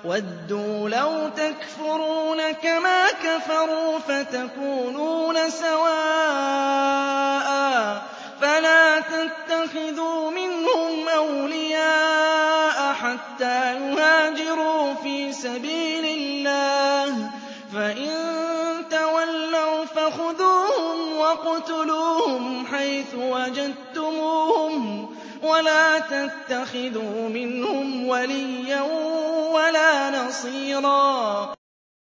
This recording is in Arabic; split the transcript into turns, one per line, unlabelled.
وَدُّوا لَوْ تَكْفُرُونَ كَمَا كَفَرُوا فَتَكُونُونَ سَوَاءً فَلَا تَتَّخِذُوا مِنْهُمْ أَوْلِيَاءَ حَتَّىٰ يُهَاجِرُوا فِي سَبِيلِ اللَّهِ ۚ فَإِن تَوَلَّوْا فَخُذُوهُمْ وَاقْتُلُوهُمْ حَيْثُ وَجَدتُّمُوهُمْ وَلَا تَتَّخِذُوا مِنْهُمْ وَلِيًّا وَلَا نَصِيرًا.